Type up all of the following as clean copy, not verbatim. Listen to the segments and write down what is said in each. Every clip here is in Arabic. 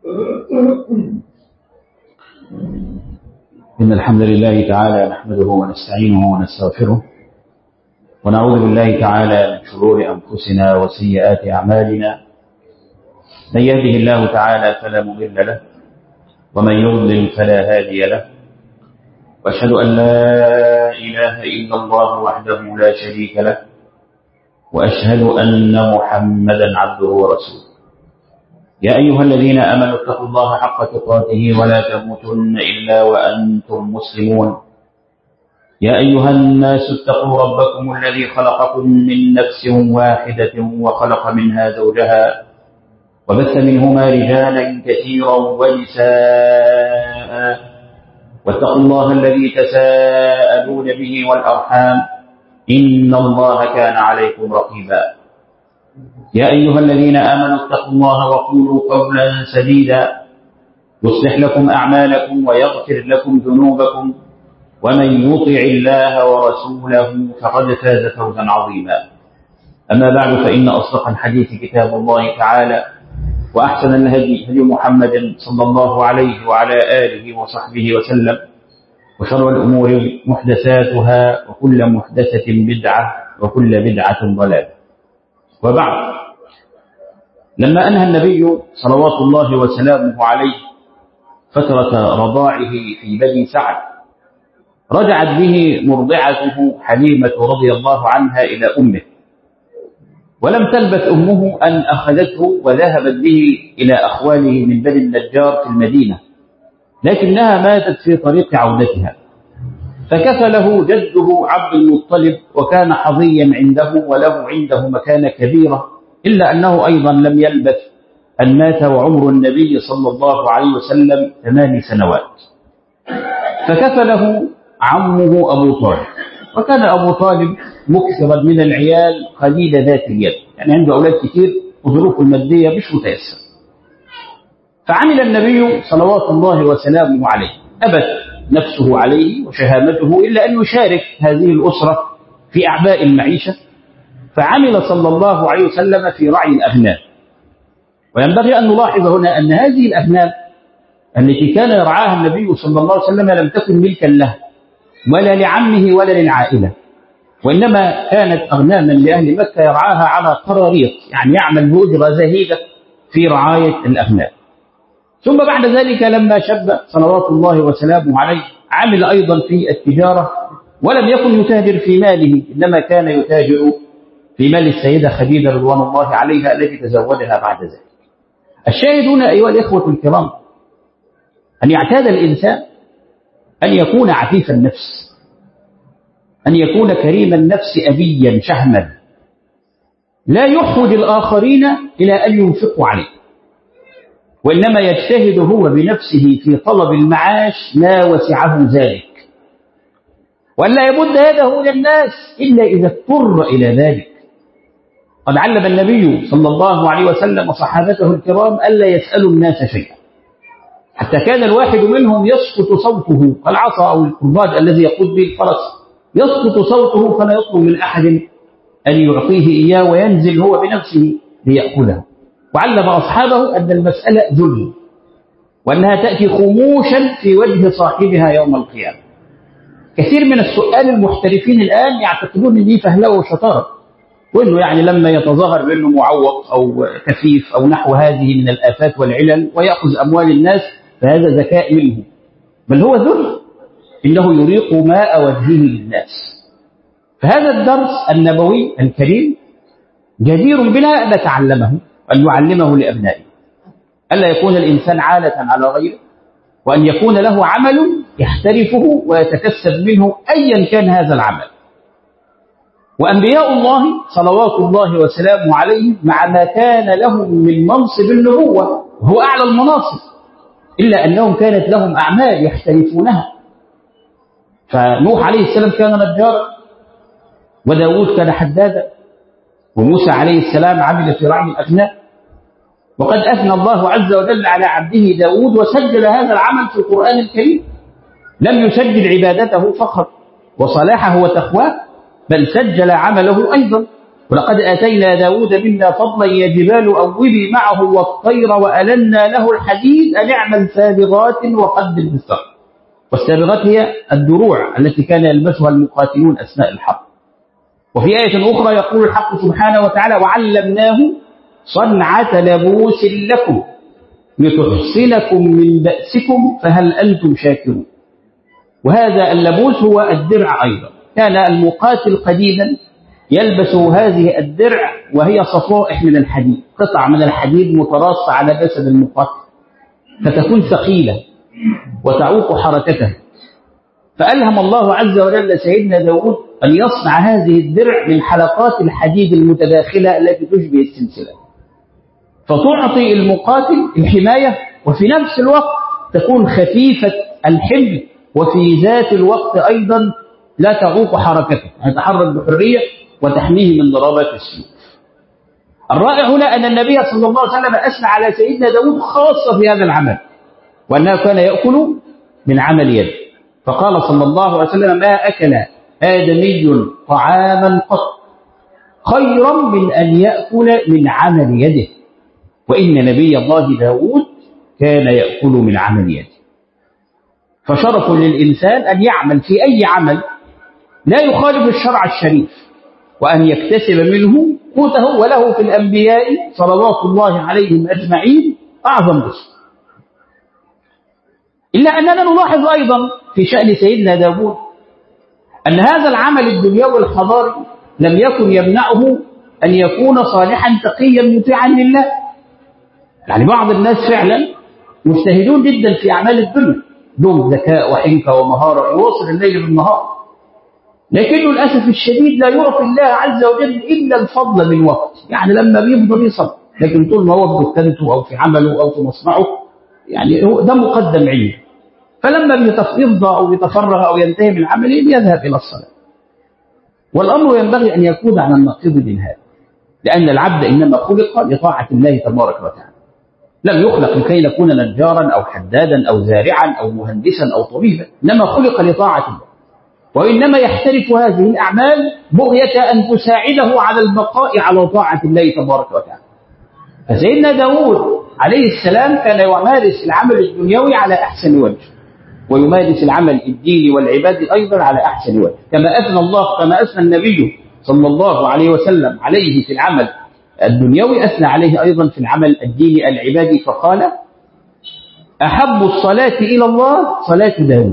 إن الحمد لله تعالى نحمده ونستعينه ونستغفره ونعوذ بالله تعالى من شرور أنفسنا وسيئات أعمالنا. من يهده الله تعالى فلا مضل له ومن يضلل فلا هادي له، وأشهد أن لا إله إلا الله وحده لا شريك له، وأشهد أن محمدا عبده ورسوله. يا أيها الذين آمنوا اتقوا الله حق تقاته ولا تموتن إلا وأنتم مسلمون. يا أيها الناس اتقوا ربكم الذي خلقكم من نفس واحدة وخلق منها زوجها وبث منهما رجالا كثيرا ونساء، واتقوا الله الذي تساءلون به والأرحام إن الله كان عليكم رقيبا. يا أيها الذين آمنوا اتقوا الله وقولوا قولا سديدا يصلح لكم أعمالكم ويغفر لكم ذنوبكم، ومن يطع الله ورسوله فقد فاز فوزا عظيما. أما بعد، فإن أصدق الحديث كتاب الله تعالى، وأحسن الهدي هدي محمد صلى الله عليه وعلى آله وصحبه وسلم، وشر الأمور محدثاتها، وكل محدثة بدعة، وكل بدعة ضلالة. وبعد، لما أنهى النبي صلوات الله وسلامه عليه فترة رضاعه في بني سعد، رجعت به مرضعته حليمة رضي الله عنها إلى أمه، ولم تلبث أمه أن أخذته وذهبت به إلى أخواله من بني النجار في المدينة، لكنها ماتت في طريق عودتها، فكفله جده عبد المطلب، وكان حظيا عنده وله عنده مكانة كبيرة، إلا أنه أيضا لم يلبث أن مات وعمر النبي صلى الله عليه وسلم 8 سنوات، فكفله عمه أبو طالب. وكان أبو طالب مكثرا من العيال قليل ذات اليد، يعني عنده أولاد كثير وظروفه المادية مش متيسرة. فعمل النبي صلوات الله وسلامه عليه، أبت نفسه عليه وشهامته إلا أن يشارك هذه الأسرة في أعباء المعيشة، فعمل صلى الله عليه وسلم في رعي الأغنام. وينبغي أن نلاحظ هنا أن هذه الأغنام التي كان يرعاها النبي صلى الله عليه وسلم لم تكن ملكا له ولا لعمه ولا للعائلة، وإنما كانت أغناما لأهل مكة يرعاها على قراريط، يعني يعمل بأجرة زهيدة في رعاية الأغنام. ثم بعد ذلك لما شب صلوات الله وسلامه عليه، عمل أيضا في التجارة، ولم يكن يتاجر في ماله، إنما كان يتاجر في مال السيدة خديجة رضوان الله عليها التي تزوجها بعد ذلك. الشاهدون أيها الإخوة الكرام، أن يعتاد الإنسان أن يكون عفيف النفس، أن يكون كريم النفس أبيا شهما، لا يحوج الآخرين إلى أن ينفقوا عليه، وإنما يجتهد هو بنفسه في طلب المعاش ما وسعه ذلك، وألا يمد يده إلى الناس إلا إذا اضطر إلى ذلك. قد علم النبي صلى الله عليه وسلم صحابته الكرام ألا يسألوا الناس شيئا، حتى كان الواحد منهم يسقط صوته كالعصا أو الكرباج الذي يقود به الفرس، يسقط صوته فلا يطلب من أحد أن يعطيه إياه، وينزل هو بنفسه ليأكله. وعلم أصحابه أن المسألة ذل، وأنها تأتي خموشا في وجه صاحبها يوم القيامة. كثير من السؤال المحترفين الآن يعتقدون أن دي فهلوة وشطارة، وأنه يعني لما يتظاهر بأنه معوق أو كفيف أو نحو هذه من الآفات والعلل ويأخذ أموال الناس فهذا ذكاء منه، بل هو ذل، إنه يريق ماء وجهه للناس. فهذا الدرس النبوي الكريم جدير بنا أن نتعلمه، أن يعلمه لأبنائه، ألا يكون الإنسان عالة على غيره، وأن يكون له عمل يحترفه ويتكسب منه أيا كان هذا العمل. وأنبياء الله صلوات الله وسلامه عليه مع ما كان لهم من منصب النبوة وهو أعلى المناصب، إلا أنهم كانت لهم أعمال يحترفونها. فنوح عليه السلام كان نجارا، وداود كان حدادا، وموسى عليه السلام عمل في رعي الأغنام. وقد أثنى الله عز وجل على عبده داود وسجل هذا العمل في القرآن الكريم، لم يسجل عبادته فقط وصلاحه وتقواه، بل سجل عمله أيضا. ولقد آتينا داود منا فضلا يا جبال أوبي معه والطير وألنا له الحديد أن اعمل سابغات وقدر في السر. والسابغات هي الدروع التي كان يلبسها المقاتلون أثناء الحرب. وفي آية أخرى يقول الحق سبحانه وتعالى وعلمناه صنعة لبوس لكم لتحصنكم من بأسكم فهل أنتم شاكرون. وهذا اللبوس هو الدرع أيضا. كان المقاتل قديما يلبس هذه الدرع وهي صفائح من الحديد، قطع من الحديد متراصة على جسد المقاتل فتكون ثقيلة وتعوق حركته. فألهم الله عز وجل سيدنا داود أن يصنع هذه الدرع من حلقات الحديد المتداخلة التي تشبه السلسلة، فتعطي المقاتل الحماية وفي نفس الوقت تكون خفيفة الحمل، وفي ذات الوقت أيضا لا تعوق حركته، يتحرك بحرية وتحميه من ضربات السيوف. الرائع هنا أن النبي صلى الله عليه وسلم أثنى على سيدنا داود خاصة في هذا العمل، وأنه كان يأكل من عمل يده. فقال صلى الله عليه وسلم ما أكل آدمي طعاما قط خيرا من أن يأكل من عمل يده، وإن نبي الله داود كان يأكل من عمل يده. فشرف للإنسان أن يعمل في أي عمل لا يخالف الشرع الشريف، وأن يكتسب منه قوته، وله في الأنبياء صلوات الله عليهم أجمعين أعظم اسم. إلا أننا نلاحظ أيضا في شأن سيدنا داود أن هذا العمل الدنيوي الحضاري لم يكن يمنعه أن يكون صالحا تقيا مطيعا لله. يعني بعض الناس فعلا مجتهدون جدا في أعمال الدنيا، لهم ذكاء وحنكة ومهارة يواصل الليل بالنهار، لكنه للأسف الشديد لا يعطي الله عز وجل إلا الفضل من وقت. يعني لما بيفضل يصبر، لكن طول ما هو في دكانته أو في عمله أو في مصنعه يعني ده مقدم عنده، فلما بيفضى أو يتفرغ أو ينتهي من عمله يذهب إلى الصلاة. والأمر ينبغي أن يكون على النقيض من هذا، لأن العبد إنما خلق لطاعة الله تبارك وتعالى، لم يخلق لكي يكون نجارا أو حدادا أو زارعا أو مهندسا أو طبيبا، إنما خلق لطاعة الله، وإنما يحترف هذه الأعمال بغية أن تساعده على البقاء على طاعة الله تبارك وتعالى. فسيدنا داود عليه السلام كان يمارس العمل الدنيوي على أحسن وجه، ويمارس العمل الديني والعبادي أيضا على أحسن وجه، كما أثنى النبي صلى الله عليه وسلم عليه في العمل الدنيوي أثنى عليه أيضا في العمل الديني العبادي، فقال أحب الصلاة إلى الله صلاة داود،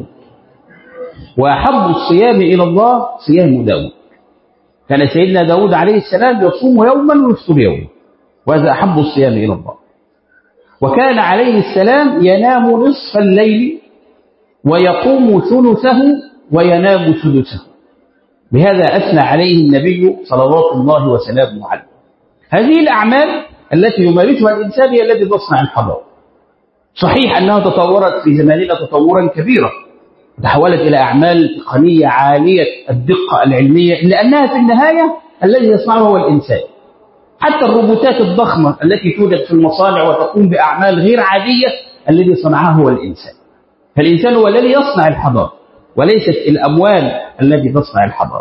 وأحب الصيام إلى الله صيام داود. كان سيدنا داود عليه السلام يصوم يوما ويفطر يوما، وهذا أحب الصيام إلى الله. وكان عليه السلام ينام نصف الليل ويقوم ثلثه وينام سدسه، بهذا أثنى عليه النبي صلوات الله وسلامه عليه. هذه الأعمال التي يمارسها الإنسان هي التي تصنع الحضارة. صحيح أنها تطورت في زماننا تطورا كبيرا، تحولت إلى أعمال تقنية عالية الدقة العلمية، إلا أنها في النهاية الذي يصنعها هو الإنسان. حتى الروبوتات الضخمة التي توجد في المصانع وتقوم بأعمال غير عادية الذي صنعها هو الإنسان. فالإنسان هو الذي يصنع الحضارة، وليست الأموال التي تصنع الحضارة.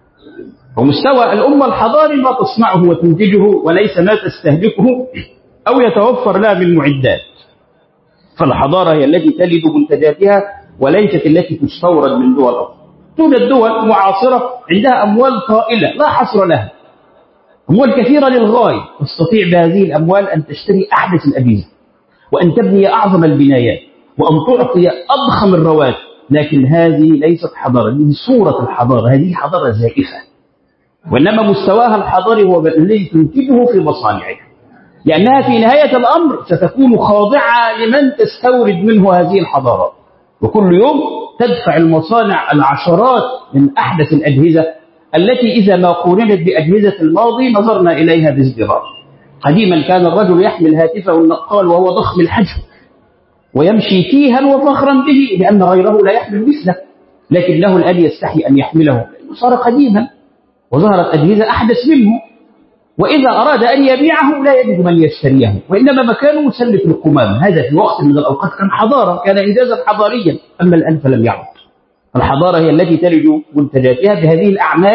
ومستوى الأمة الحضاري ما تصنعه وتنتجه، وليس ما تستهلكه أو يتوفر لها من معدات. فالحضارة هي التي تلد منتجاتها وليست التي تستورد من دول أخرى. توجد دول معاصرة عندها أموال طائلة لا حصر لها، أموال كثيرة للغاية، تستطيع بهذه الأموال أن تشتري أحدث الأجهزة، وأن تبني أعظم البنايات، وأن تعطي أضخم الرواتب، لكن هذه ليست حضارة، هذه صورة الحضارة، هذه حضارة زائفة. وإنما مستواها الحضاري هو الذي تنتجه في مصانعها، لأنها في نهاية الأمر ستكون خاضعة لمن تستورد منه هذه الحضارات. وكل يوم تدفع المصانع العشرات من أحدث الأجهزة التي إذا ما قورنت بأجهزة الماضي نظرنا إليها بازدراء. قديما كان الرجل يحمل هاتفه النقال وهو ضخم الحجم ويمشي تيها وفخرا به لأن غيره لا يحمل مثله، لكنه الآن يستحي أن يحمله، صار قديما وظهرت أجهزة أحدث منه، وإذا أراد أن يبيعه لا يجد من يشتريه، وإنما مكانه مسلف القمام. هذا في وقت من الأوقات كان حضارة، كان إنجازا حضاريا، أما الآن فلم يعد. الحضارة هي التي تلج منتجاتها بهذه الأعمال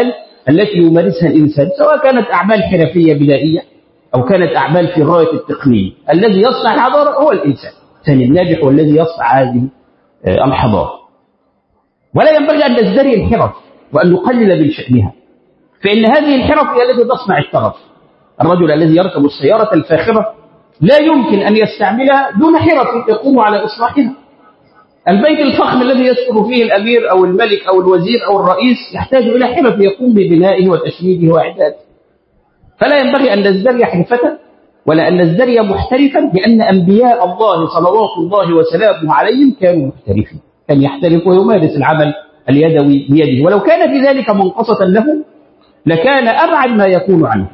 التي يمارسها الإنسان، سواء كانت أعمال حرفية بدائية أو كانت أعمال في غاية التقنية. الذي يصنع الحضارة هو الإنسان الناجح، والذي يصنع هذه الحضارة. ولا ينبغي أن نزدري الحرف وأن نقلل من شأنها، فإن هذه الحرف هي التي تصنع الترف. الرجل الذي يركب السيارة الفاخرة لا يمكن أن يستعملها دون حرف يقوم على إصلاحها. البيت الفخم الذي يسكن فيه الأمير أو الملك أو الوزير أو الرئيس يحتاج إلى حرف يقوم ببنائه وتشييده وإعداده. فلا ينبغي أن نزدري حرفة ولا أن نزدري محترفا، لأن أنبياء الله صلوات الله وسلامه عليهم كانوا محترفين، كان يحترف ويمارس العمل اليدوي بيده، ولو كان في ذلك منقصة له لكان أبعد ما يكون عنه.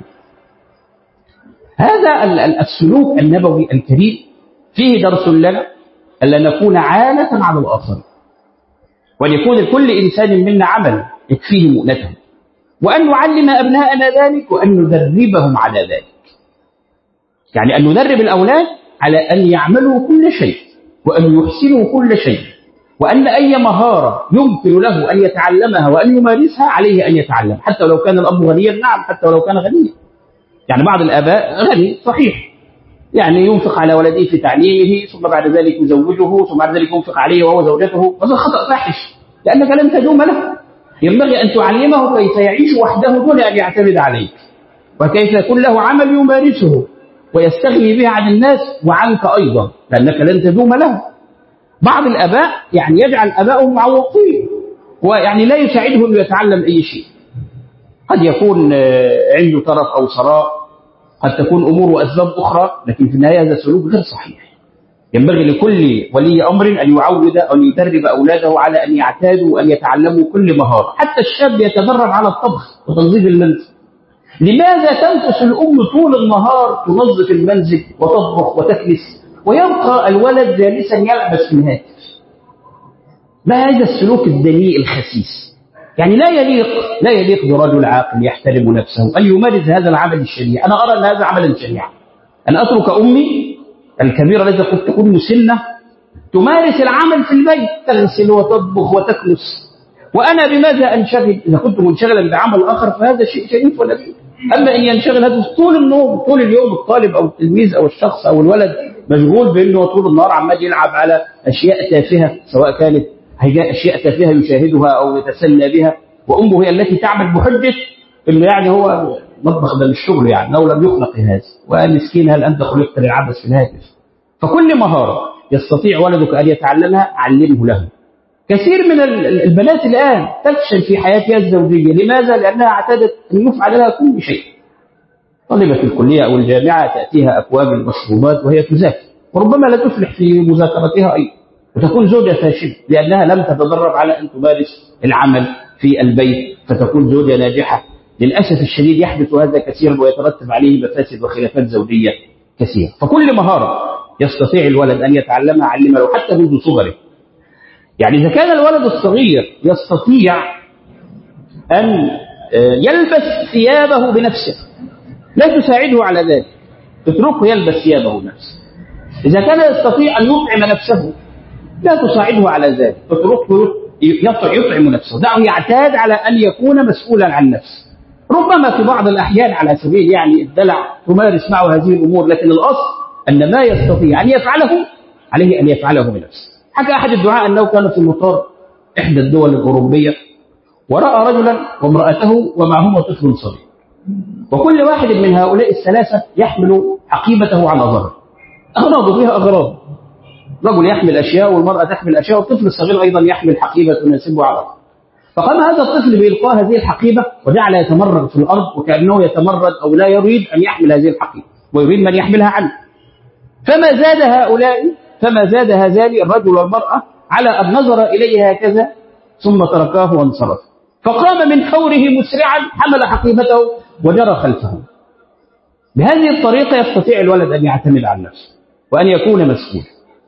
هذا السلوك النبوي الكريم فيه درس لنا ألا نكون عالة على الآخر، وأن يكون لكل إنسان منا عمل يكفيه مؤنته، وأن نعلم أبناءنا ذلك وأن ندربهم على ذلك. يعني أن ندرب الأولاد على أن يعملوا كل شيء وأن يحسنوا كل شيء، وأن أي مهارة يمكن له أن يتعلمها وأن يمارسها عليه أن يتعلم، حتى لو كان الأب غنيا. نعم، حتى ولو كان غنيا. يعني بعض الآباء غني صحيح، يعني ينفق على ولده في تعليمه، ثم بعد ذلك يزوجه، ثم بعد ذلك ينفق عليه وهو زوجته. هذا خطأ فاحش، لأنك لن تدوم له. ينبغي أن تعلمه كيف يعيش وحده دون أن يعتمد عليك، وكيف يكون له عمل يمارسه ويستغني به عن الناس وعنك أيضا، لأنك لن تدوم له. بعض الآباء يعني يجعل آبائهم معوقين، ويعني لا يساعده أن يتعلم أي شيء. قد يكون عنده طرف أو ثراء، قد تكون أمور وأسباب أخرى، لكن في النهاية هذا سلوك غير صحيح. ينبغي لكل ولي أمر أن يعود أو يدرب أولاده على أن يعتادوا وأن يتعلموا كل مهارة. حتى الشاب يتدرب على الطبخ وتنظيف المنزل. لماذا تمكث الأم طول النهار تنظف المنزل وتطبخ وتكنس، ويبقى الولد جالسا يلعبس في الهاتف؟ ما هذا السلوك الدنيء الخسيس؟ يعني لا يليق برجل عاقل يحترم نفسه أن يمارس هذا العمل الشنيع. أنا أرى أن هذا عملا شنيعا، أن أترك أمي الكبيرة التي قد تكون مسنة تمارس العمل في البيت، تغسل وتطبخ وتكنس، وأنا بماذا أنشغل؟ إذا كنت منشغلا بعمل آخر فهذا شيء شريف ونبيل. أما أن ينشغل هذا طول النوم، طول اليوم الطالب أو التلميذ أو الشخص أو الولد مشغول بأنه طول النهار عمال يلعب على أشياء تافهة، سواء كانت أشياء تافهة يشاهدها أو يتسلى بها، وأمه هي التي تعمل بحجة إنه يعني هو مطبخ ده مش شغله، يعني لو لم يخلق هذا، ومسكين هل أنت خلقت للعبث في الهاتف؟ فكل مهارة يستطيع ولدك أن يتعلمها علمه له. كثير من البنات الآن تفشل في حياتها الزوجية. لماذا؟ لأنها اعتادت أن يفعل لها كل شيء. طالبة الكلية أو الجامعة تأتيها أكواب المشروبات وهي تذاكر، وربما لا تفلح في مذاكرتها أيضا، وتكون زوجة فاشلة لأنها لم تتدرب على أن تمارس العمل في البيت، فتكون زوجة ناجحة. للأسف الشديد يحدث هذا كثيرا ويترتب عليه مفاسد وخلافات زوجية كثيرة. فكل مهارة يستطيع الولد أن يتعلمها علمها له حتى منذ صغره. يعني إذا كان الولد الصغير يستطيع أن يلبس ثيابه بنفسه، لا تساعده على ذلك، تتركه يلبس ثيابه بنفسه. إذا كان يستطيع أن يطعم نفسه، لا تساعده على ذلك، تتركه يطعم نفسه، دعه يعتاد على أن يكون مسؤولا عن نفسه. ربما في بعض الأحيان على سبيل يعني الدلع تمارس معه هذه الأمور، لكن الأصل أن ما يستطيع أن يفعله عليه أن يفعله بنفسه. حكى أحد الدعاء أنه كان في مطار إحدى الدول الأوروبية، ورأى رجلا وامرأته ومعهما طفل صغير، وكل واحد من هؤلاء الثلاثة يحمل حقيبته على ظهره، أغراض بها أغراض، رجل يحمل أشياء والمرأة تحمل أشياء والطفل الصغير أيضا يحمل حقيبة تناسبه على ظهره. فقام هذا الطفل بإلقاء هذه الحقيبة وجعل يتمرد في الأرض وكأنه يتمرد أو لا يريد أن يحمل هذه الحقيبة ويريد من يحملها عنه. فما زاد هذان الرجل والمرأة على أن نظر إليه هكذا ثم تركاه وانصرف، فقام من فوره مسرعا حمل حقيبته وجرى خلفه. بهذه الطريقة يستطيع الولد أن يعتمد على نفسه وأن يكون مسؤول.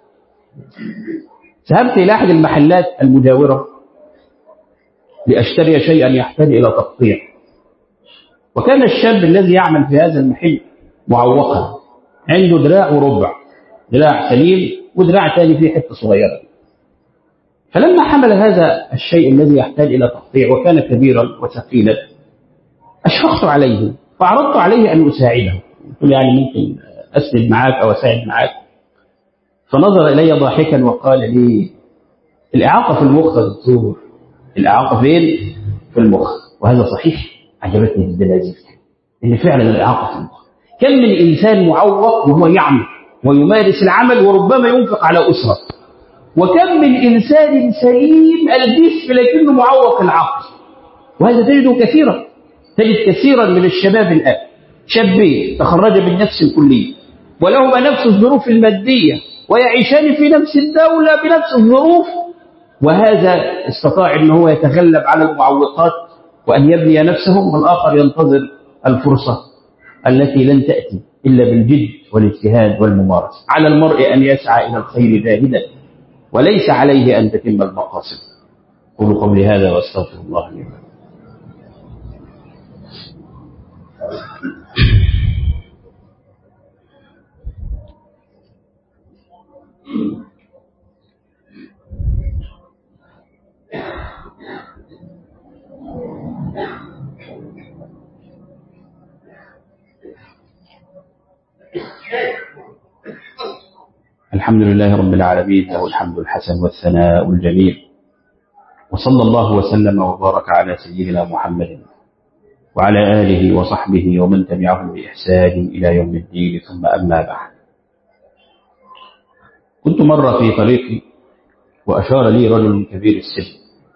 ذهبت إلى أحد المحلات المجاورة لأشتري شيئا يحتاج إلى تقطيع، وكان الشاب الذي يعمل في هذا المحل معوقا، عنده دراع وربع، دراع سليم ودراع ثاني فيه حتة صغيرة. فلما حمل هذا الشيء الذي يحتاج إلى تقطيع وكان كبيرا وثقيلا، أشفقت عليه فعرضت عليه أن أساعده، قلت يعني ممكن أسند معاك أو أساعد معاك. فنظر إلي ضاحكا وقال لي الإعاقة في المخ يا دكتور، الإعاقة فين؟ في المخ. وهذا صحيح، عجبتني جدا هذه إن فعلا الإعاقة في المخ. كم من إنسان معوق وهو يعمل ويمارس العمل وربما ينفق على أسرة، وكم من إنسان سليم الجسم لكنه معوق العقل، وهذا تجده كثيرا. تجد كثيرا من الشباب الآن شابين تخرج من نفس الكلية ولهما نفس الظروف المادية ويعيشان في نفس الدولة بنفس الظروف، وهذا استطاع أنه هو يتغلب على المعوقات وأن يبني نفسه، والآخر ينتظر الفرصة التي لن تأتي إلا بالجد والاجتهاد والممارسة. على المرء أن يسعى إلى الخير جاهدا وليس عليه أن تتم المقاصد. قولوا قولي هذا واستغفر الله لي. الحمد لله رب العالمين، له الحمد الحسن والثناء الجميل، وصلى الله وسلم وبارك على سيدنا محمد وعلى آله وصحبه ومن تبعهم بإحسان إلى يوم الدين. ثم أما بعد، كنت مرة في طريقي وأشار لي رجل كبير السن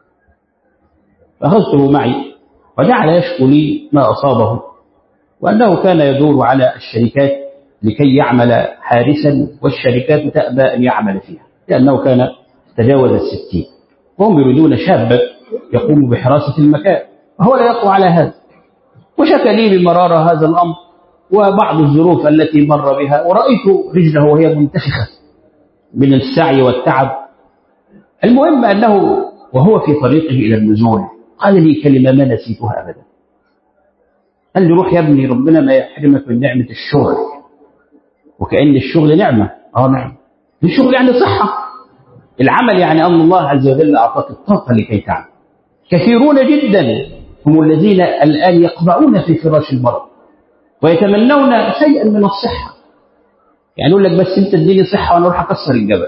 فأخذته معي وجعل يشكو لي ما أصابه، وأنه كان يدور على الشركات لكي يعمل حارسا والشركات تأبى أن يعمل فيها لأنه كان تجاوز 60، وهم يريدون شابا يقوم بحراسة المكان وهو لا يقوى على هذا. وشكى لي بمرارة هذا الأمر وبعض الظروف التي مر بها، ورأيت رجله وهي منتفخة من السعي والتعب. المهم أنه وهو في طريقه إلى النزول قال لي كلمة ما نسيتها أبدا. قال لي روح يا ابني، ربنا ما يحرمك من نعمة الشغل، وكأن الشغل نعمة. نعم، الشغل يعني صحة، العمل يعني أن الله عز وجل أعطاك الطاقة لكي تعمل. كثيرون جدا هم الذين الآن يقبعون في فراش المرض ويتمنون شيئا من الصحة، يعني يقول لك بس انت اديني صحة وانا اروح اكسر الجبل.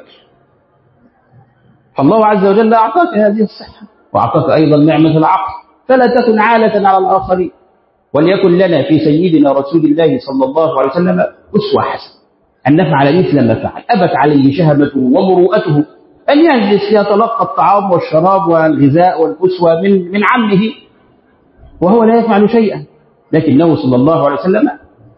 فالله عز وجل أعطاك هذه الصحة وأعطاك أيضا نعمة العقل، فلا تكن عالة على الآخرين. وليكن لنا في سيدنا رسول الله صلى الله عليه وسلم أسوة حسنة، أن نفعل مثل ما فعل. أبت عليه شهمته ومروءته أن يجلس يتلقى الطعام والشراب والغذاء والكسوة من عمه وهو لا يفعل شيئا، لكنه صلى الله عليه وسلم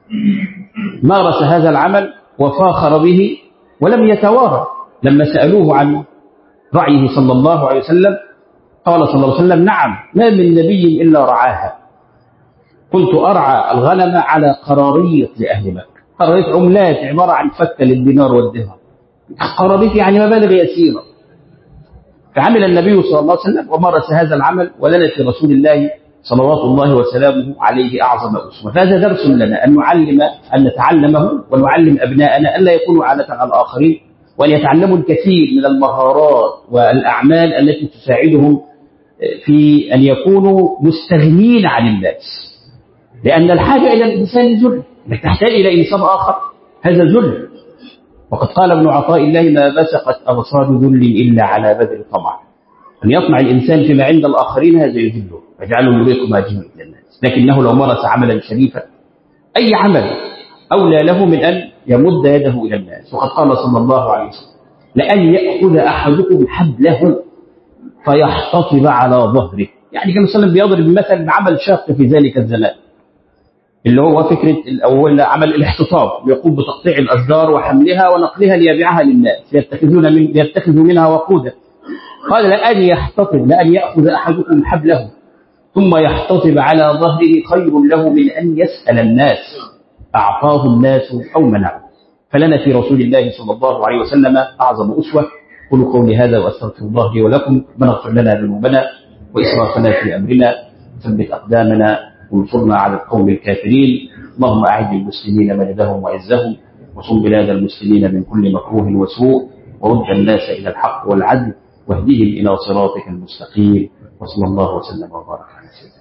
مارس هذا العمل وفاخر به ولم يتوارى. لما سألوه عن رعيه صلى الله عليه وسلم قال صلى الله عليه وسلم نعم، ما من نبي إلا رعاها، كنت أرعى الغنم على قراريط لأهل مكة. قراريط عملات عبارة عن فكة للدينار والدرهم، قراريط يعني مبالغ يسيرة. فعمل النبي صلى الله عليه وسلم ومارس هذا العمل، ولنا في رسول الله صلوات الله وسلامه عليه أعظم أسوة. فهذا درس لنا أن نتعلمه ونعلم أبناءنا ألا يكونوا عالة على الآخرين، وأن يتعلموا الكثير من المهارات والأعمال التي تساعدهم في أن يكونوا مستغنين عن الناس، لأن الحاجة إلى الإنسان ذل، أنك تحتاج إلى إنسان آخر هذا ذل. وقد قال ابن عطاء الله ما بسقت أغصان ذل إلا على بدر طمع. أن يطمع الإنسان فيما عند الآخرين هذا يذله ويجعله يريق ما جهل إلى الناس، لكنه لو مارس عملا شريفا أي عمل أولى له من أن يمد يده إلى الناس. وقد قال صلى الله عليه وسلم لأن يأخذ أحدكم حبله فيحتطب على ظهره. يعني كان صلى الله عليه وسلم بيضرب مثل بعمل شاق في ذلك الزمان اللي هو فكرة الأول عمل الاحتطاب، يقوم بتقطيع الأشجار وحملها ونقلها ليبيعها للناس ليتخذوا منها وقودا. قال لأن يأخذ أحدكم حبله ثم يحتطب على ظهره خير له من أن يسأل الناس أعطاه الناس أو منعه. فلنا في رسول الله صلى الله عليه وسلم أعظم أسوة. قولوا قولي هذا وأستغفر الله لي ولكم، ربنا اغفر لنا ذنوبنا وإسرافنا في أمرنا، ثبت أقدامنا وانصرنا على القوم الكافرين. اللهم أعد المسلمين مجدهم وعزهم، وصم بلاد المسلمين من كل مكروه وسوء، ورد الناس إلى الحق والعدل، واهدهم إلى صراطك المستقيم. وصلى الله وسلم وبارك على سيدنا